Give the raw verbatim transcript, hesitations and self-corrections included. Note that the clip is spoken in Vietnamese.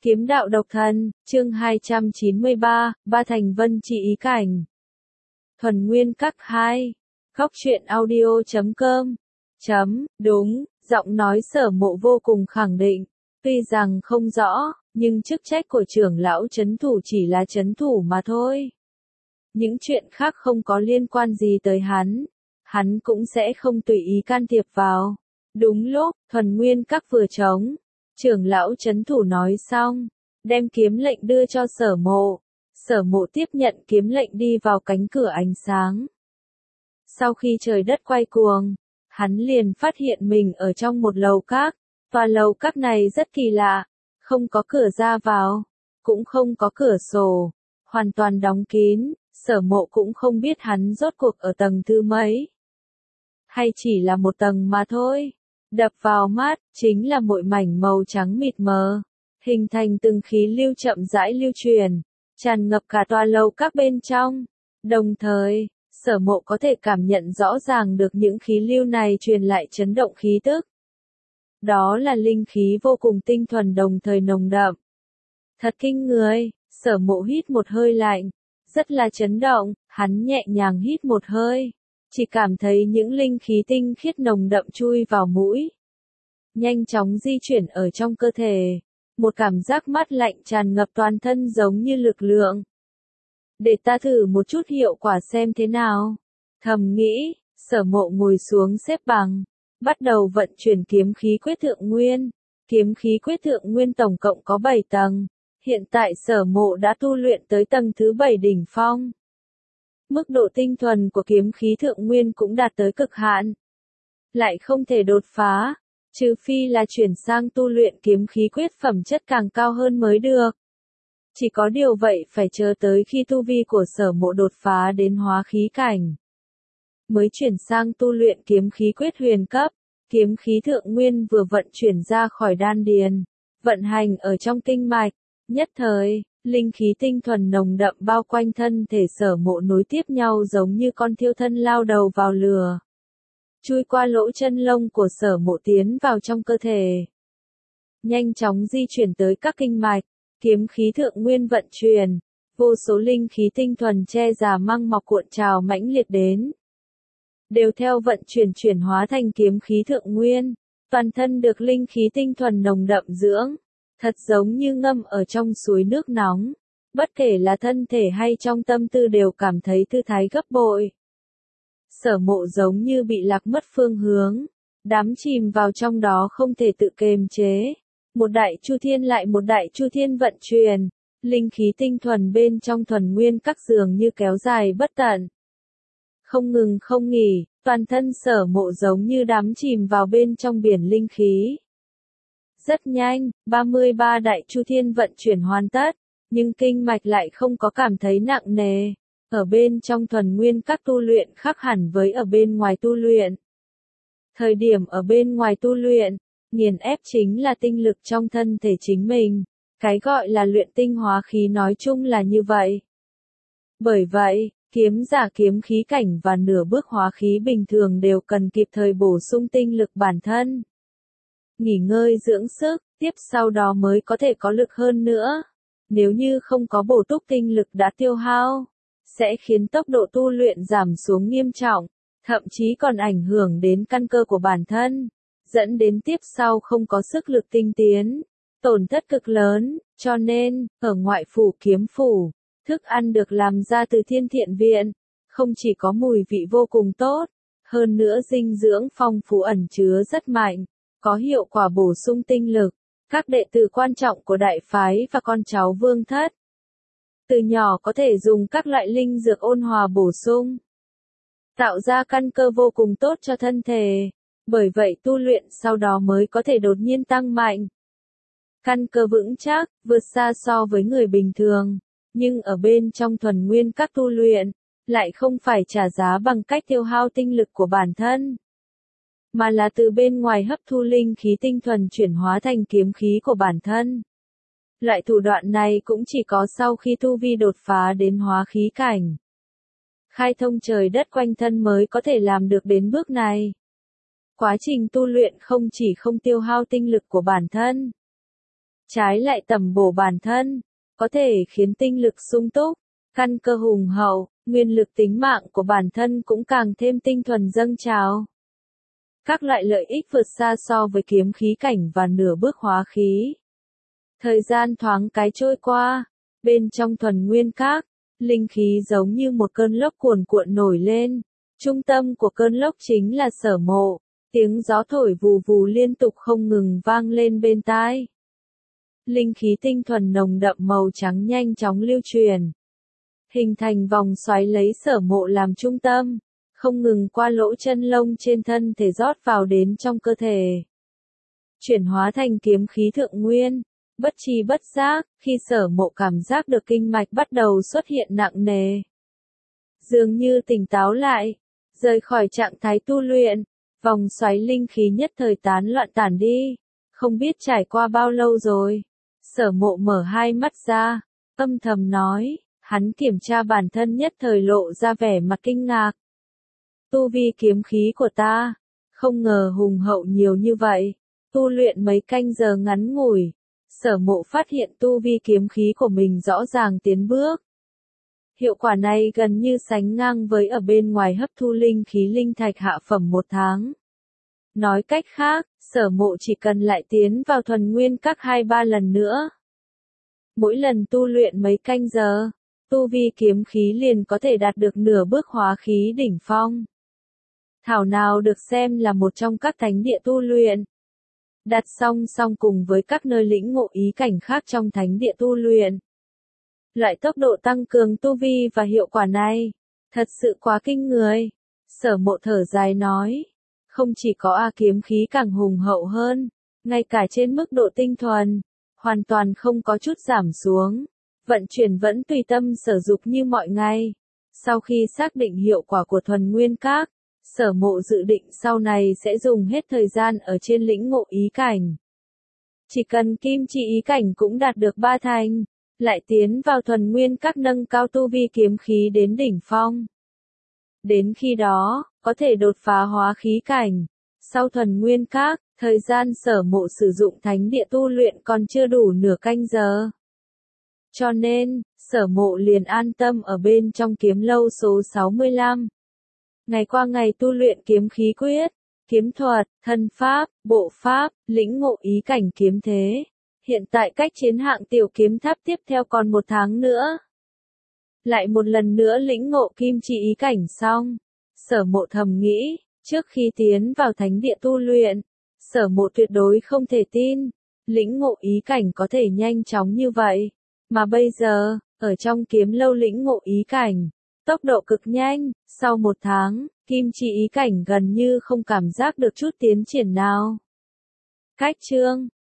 Kiếm đạo độc thân, chương hai trăm chín mươi ba, Ba Thành Vân Trị ý cảnh. Thuần Nguyên Các hai. Góc truyện audio chấm com. Chấm, đúng, giọng nói Sở Mộ vô cùng khẳng định. Tuy rằng không rõ, nhưng chức trách của trưởng lão trấn thủ chỉ là trấn thủ mà thôi. Những chuyện khác không có liên quan gì tới hắn. Hắn cũng sẽ không tùy ý can thiệp vào. Đúng lúc, Thuần Nguyên Các vừa trống. Trưởng lão trấn thủ nói xong, đem kiếm lệnh đưa cho Sở Mộ. Sở Mộ tiếp nhận kiếm lệnh đi vào cánh cửa ánh sáng. Sau khi trời đất quay cuồng, hắn liền phát hiện mình ở trong một lầu các. Tòa lầu các này rất kỳ lạ, không có cửa ra vào, cũng không có cửa sổ, hoàn toàn đóng kín. Sở Mộ cũng không biết hắn rốt cuộc ở tầng thứ mấy, hay chỉ là một tầng mà thôi. Đập vào mắt, chính là một mảnh màu trắng mịt mờ, hình thành từng khí lưu chậm rãi lưu truyền, tràn ngập cả tòa lầu các bên trong. Đồng thời, Sở Mộ có thể cảm nhận rõ ràng được những khí lưu này truyền lại chấn động khí tức. Đó là linh khí vô cùng tinh thuần đồng thời nồng đậm. Thật kinh người, Sở Mộ hít một hơi lạnh, rất là chấn động, hắn nhẹ nhàng hít một hơi. Chỉ cảm thấy những linh khí tinh khiết nồng đậm chui vào mũi, nhanh chóng di chuyển ở trong cơ thể. Một cảm giác mát lạnh tràn ngập toàn thân giống như lực lượng. Để ta thử một chút hiệu quả xem thế nào. Thầm nghĩ, Sở Mộ ngồi xuống xếp bằng, bắt đầu vận chuyển kiếm khí quyết thượng nguyên. Kiếm khí quyết thượng nguyên tổng cộng có bảy tầng. Hiện tại Sở Mộ đã tu luyện tới tầng thứ bảy đỉnh phong. Mức độ tinh thuần của kiếm khí thượng nguyên cũng đạt tới cực hạn. Lại không thể đột phá, trừ phi là chuyển sang tu luyện kiếm khí quyết phẩm chất càng cao hơn mới được. Chỉ có điều vậy phải chờ tới khi tu vi của Sở Mộ đột phá đến hóa khí cảnh, mới chuyển sang tu luyện kiếm khí quyết huyền cấp. Kiếm khí thượng nguyên vừa vận chuyển ra khỏi đan điền, vận hành ở trong kinh mạch, nhất thời, linh khí tinh thuần nồng đậm bao quanh thân thể Sở Mộ nối tiếp nhau giống như con thiêu thân lao đầu vào lửa. Chui qua lỗ chân lông của Sở Mộ tiến vào trong cơ thể. Nhanh chóng di chuyển tới các kinh mạch, kiếm khí thượng nguyên vận chuyển, vô số linh khí tinh thuần che già măng mọc cuộn trào mãnh liệt đến. Đều theo vận chuyển chuyển hóa thành kiếm khí thượng nguyên, toàn thân được linh khí tinh thuần nồng đậm dưỡng. Thật giống như ngâm ở trong suối nước nóng, bất kể là thân thể hay trong tâm tư đều cảm thấy thư thái gấp bội. Sở Mộ giống như bị lạc mất phương hướng, đắm chìm vào trong đó không thể tự kiềm chế. Một đại chu thiên lại một đại chu thiên vận chuyển, linh khí tinh thuần bên trong thuần nguyên các dường như kéo dài bất tận. Không ngừng không nghỉ, toàn thân Sở Mộ giống như đắm chìm vào bên trong biển linh khí. Rất nhanh, ba mươi ba đại chu thiên vận chuyển hoàn tất, nhưng kinh mạch lại không có cảm thấy nặng nề. Ở bên trong thuần nguyên các tu luyện khác hẳn với ở bên ngoài tu luyện. Thời điểm ở bên ngoài tu luyện, nghiền ép chính là tinh lực trong thân thể chính mình. Cái gọi là luyện tinh hóa khí nói chung là như vậy. Bởi vậy, kiếm giả kiếm khí cảnh và nửa bước hóa khí bình thường đều cần kịp thời bổ sung tinh lực bản thân. Nghỉ ngơi dưỡng sức, tiếp sau đó mới có thể có lực hơn nữa. Nếu như không có bổ túc tinh lực đã tiêu hao, sẽ khiến tốc độ tu luyện giảm xuống nghiêm trọng, thậm chí còn ảnh hưởng đến căn cơ của bản thân, dẫn đến tiếp sau không có sức lực tinh tiến, tổn thất cực lớn. Cho nên, ở ngoại phủ kiếm phủ, thức ăn được làm ra từ Thiên Thiện Viện, không chỉ có mùi vị vô cùng tốt, hơn nữa dinh dưỡng phong phú ẩn chứa rất mạnh, có hiệu quả bổ sung tinh lực. Các đệ tử quan trọng của đại phái và con cháu vương thất, từ nhỏ có thể dùng các loại linh dược ôn hòa bổ sung, tạo ra căn cơ vô cùng tốt cho thân thể. Bởi vậy tu luyện sau đó mới có thể đột nhiên tăng mạnh. Căn cơ vững chắc, vượt xa so với người bình thường. Nhưng ở bên trong thuần nguyên các tu luyện, lại không phải trả giá bằng cách tiêu hao tinh lực của bản thân, mà là từ bên ngoài hấp thu linh khí tinh thuần chuyển hóa thành kiếm khí của bản thân. Loại thủ đoạn này cũng chỉ có sau khi tu vi đột phá đến hóa khí cảnh, khai thông trời đất quanh thân mới có thể làm được đến bước này. Quá trình tu luyện không chỉ không tiêu hao tinh lực của bản thân, trái lại tầm bổ bản thân, có thể khiến tinh lực sung túc, căn cơ hùng hậu, nguyên lực tính mạng của bản thân cũng càng thêm tinh thuần dâng trào. Các loại lợi ích vượt xa so với kiếm khí cảnh và nửa bước hóa khí. Thời gian thoáng cái trôi qua, bên trong thuần nguyên các, linh khí giống như một cơn lốc cuồn cuộn nổi lên. Trung tâm của cơn lốc chính là Sở Mộ, tiếng gió thổi vù vù liên tục không ngừng vang lên bên tai. Linh khí tinh thuần nồng đậm màu trắng nhanh chóng lưu truyền, hình thành vòng xoáy lấy Sở Mộ làm trung tâm, không ngừng qua lỗ chân lông trên thân thể rót vào đến trong cơ thể. Chuyển hóa thành kiếm khí thượng nguyên, bất tri bất giác, khi Sở Mộ cảm giác được kinh mạch bắt đầu xuất hiện nặng nề. Dường như tỉnh táo lại, rời khỏi trạng thái tu luyện, vòng xoáy linh khí nhất thời tán loạn tản đi, không biết trải qua bao lâu rồi. Sở Mộ mở hai mắt ra, âm thầm nói, hắn kiểm tra bản thân nhất thời lộ ra vẻ mặt kinh ngạc. Tu vi kiếm khí của ta, không ngờ hùng hậu nhiều như vậy, tu luyện mấy canh giờ ngắn ngủi, Sở Mộ phát hiện tu vi kiếm khí của mình rõ ràng tiến bước. Hiệu quả này gần như sánh ngang với ở bên ngoài hấp thu linh khí linh thạch hạ phẩm một tháng. Nói cách khác, Sở Mộ chỉ cần lại tiến vào thuần nguyên các hai ba lần nữa. Mỗi lần tu luyện mấy canh giờ, tu vi kiếm khí liền có thể đạt được nửa bước hóa khí đỉnh phong. Thảo nào được xem là một trong các thánh địa tu luyện. Đặt song song cùng với các nơi lĩnh ngộ ý cảnh khác trong thánh địa tu luyện. Loại tốc độ tăng cường tu vi và hiệu quả này, thật sự quá kinh người. Sở Mộ thở dài nói, không chỉ có A kiếm khí càng hùng hậu hơn, ngay cả trên mức độ tinh thuần, hoàn toàn không có chút giảm xuống, vận chuyển vẫn tùy tâm sở dục như mọi ngày. Sau khi xác định hiệu quả của thuần nguyên các, Sở Mộ dự định sau này sẽ dùng hết thời gian ở trên lĩnh ngộ ý cảnh. Chỉ cần kim chi ý cảnh cũng đạt được ba thành, lại tiến vào thuần nguyên các nâng cao tu vi kiếm khí đến đỉnh phong. Đến khi đó, có thể đột phá hóa khí cảnh. Sau thuần nguyên các, thời gian Sở Mộ sử dụng thánh địa tu luyện còn chưa đủ nửa canh giờ. Cho nên, Sở Mộ liền an tâm ở bên trong kiếm lâu số sáu mươi lăm. Ngày qua ngày tu luyện kiếm khí quyết, kiếm thuật, thân pháp, bộ pháp, lĩnh ngộ ý cảnh kiếm thế. Hiện tại cách chiến hạng tiểu kiếm tháp tiếp theo còn một tháng nữa. Lại một lần nữa lĩnh ngộ kim chi ý cảnh xong. Sở Mộ thầm nghĩ, trước khi tiến vào thánh địa tu luyện, Sở Mộ tuyệt đối không thể tin, lĩnh ngộ ý cảnh có thể nhanh chóng như vậy. Mà bây giờ, ở trong kiếm lâu lĩnh ngộ ý cảnh, tốc độ cực nhanh, sau một tháng, kim chi ý cảnh gần như không cảm giác được chút tiến triển nào. Cách chương